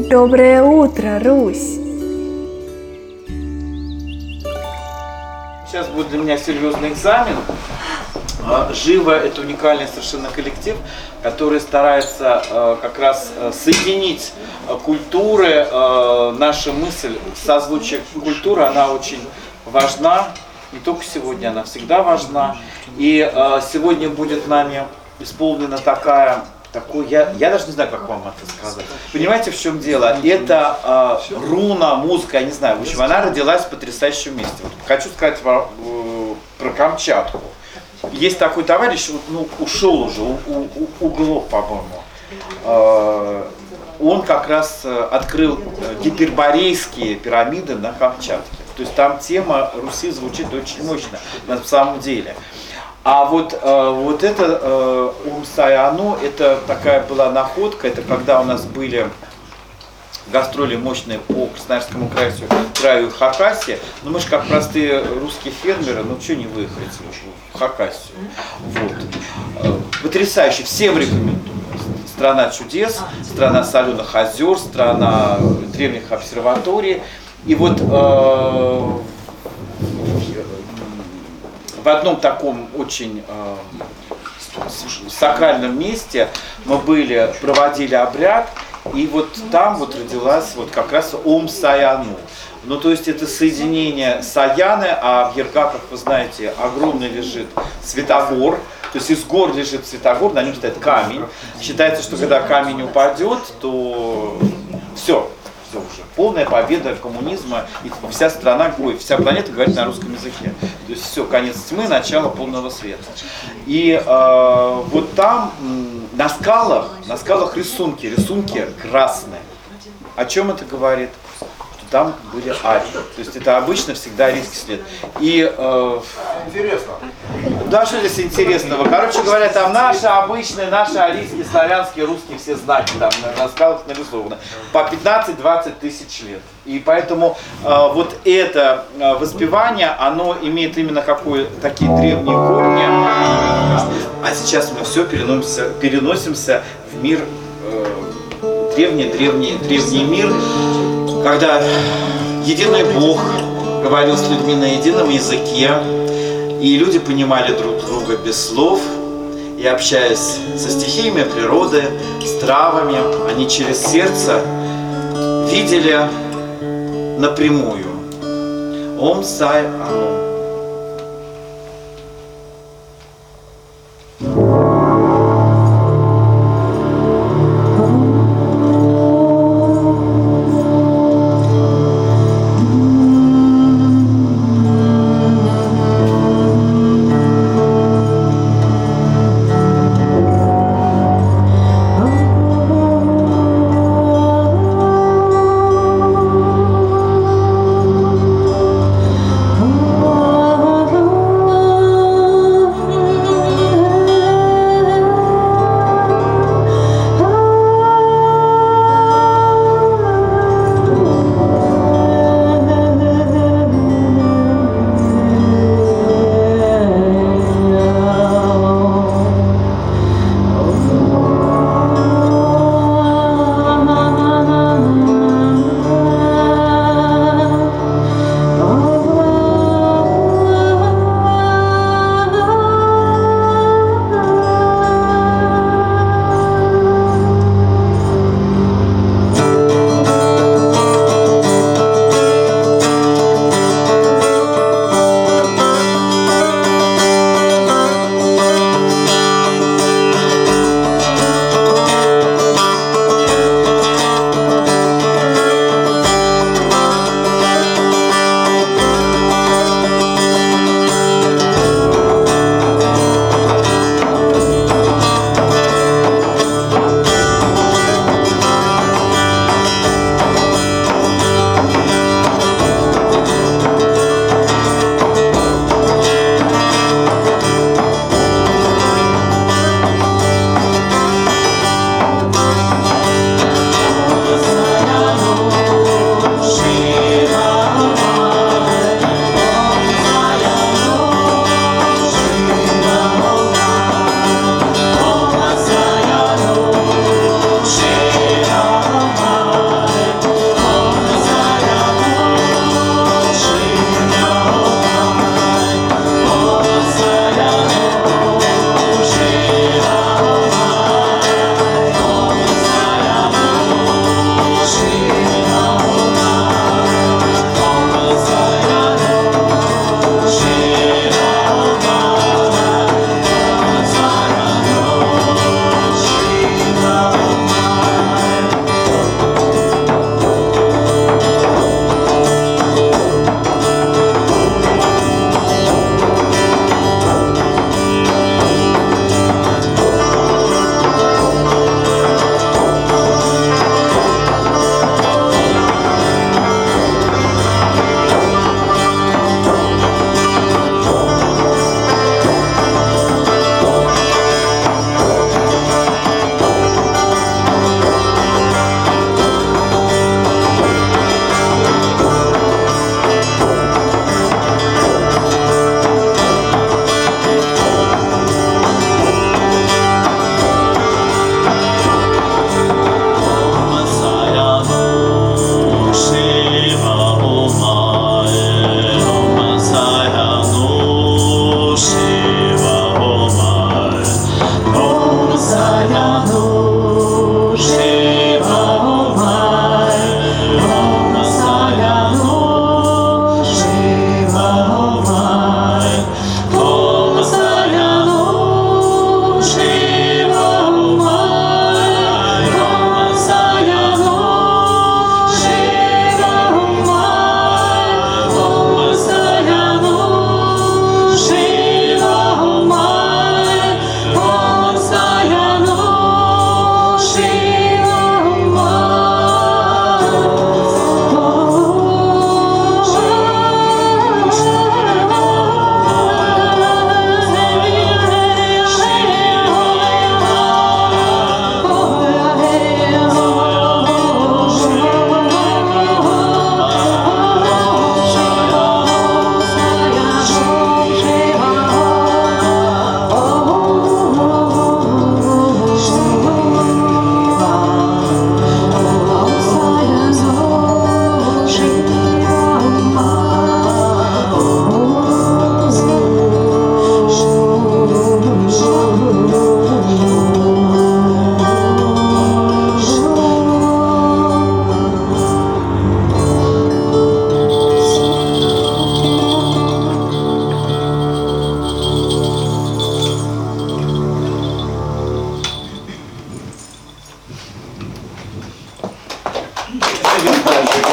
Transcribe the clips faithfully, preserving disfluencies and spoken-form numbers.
Доброе утро, Русь! Сейчас будет для меня серьезный экзамен. Живо — это уникальный совершенно коллектив, который старается как раз соединить культуры. Наша мысль, созвучие культуры, она очень важна. Не только сегодня, она всегда важна. И сегодня будет нами исполнена такая... Такой, я, я даже не знаю, как вам это сказать. Понимаете, в чем дело? Это э, руна, музыка, я не знаю. В общем, она родилась в потрясающем месте. Вот, хочу сказать про, э, про Камчатку. Есть такой товарищ, ну, ушел уже, у, у, Углов, по-моему. Э, он как раз открыл гиперборейские пирамиды на Камчатке. То есть там тема Руси звучит очень мощно, на самом деле. А вот, э, вот это э, Ум-Сай-Ану, это такая была находка, это когда у нас были гастроли мощные по Красноярскому краю, краю и Хакасии. Ну мы же как простые русские фермеры, ну что не выехать в Хакасию. Вот. Э, потрясающе, всем рекомендую. Страна чудес, страна соленых озер, страна древних обсерваторий. И вот э, в одном таком очень э, сакральном месте мы были, проводили обряд, и вот там вот родилась вот как раз Ум-Сай-Ану. Ну, то есть это соединение Саяны, а в Ергаках, вы знаете, огромный лежит Святогор, то есть из гор лежит Святогор, на нем стоит камень. Считается, что когда камень упадет, то все. Все уже. Полная победа коммунизма, и вся страна, ой, вся планета говорит на русском языке. То есть все, конец тьмы, начало полного света. И э, вот там на скалах, на скалах рисунки, рисунки красные. О чем это говорит? Что там были арии. То есть это обычно всегда арийский след. И э, интересно. Да, что здесь интересного? Короче говоря, там наши обычные, наши арийские, славянские, русские все знаки там на, на скалах нарисованы. По пятнадцать-двадцать тысяч лет. И поэтому э, вот это э, воспевание, оно имеет именно какое, такие древние корни. А сейчас мы все переносимся, переносимся в мир, э, древний, древний, древний мир, когда единый Бог говорил с людьми на едином языке. И люди понимали друг друга без слов, и общаясь со стихиями природы, с травами, они через сердце видели напрямую. Ом-Сай-Ану. Oh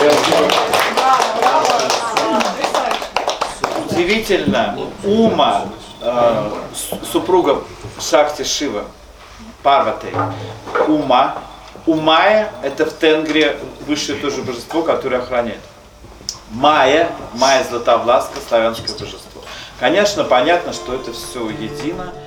Удивительно, Ума, э, с- супруга Шакти Шива, Парвати, Ума. Умая – это в Тенгре высшее тоже божество, которое охраняет. Майя, Майя Златовласка, славянское божество. Конечно, понятно, что это все едино.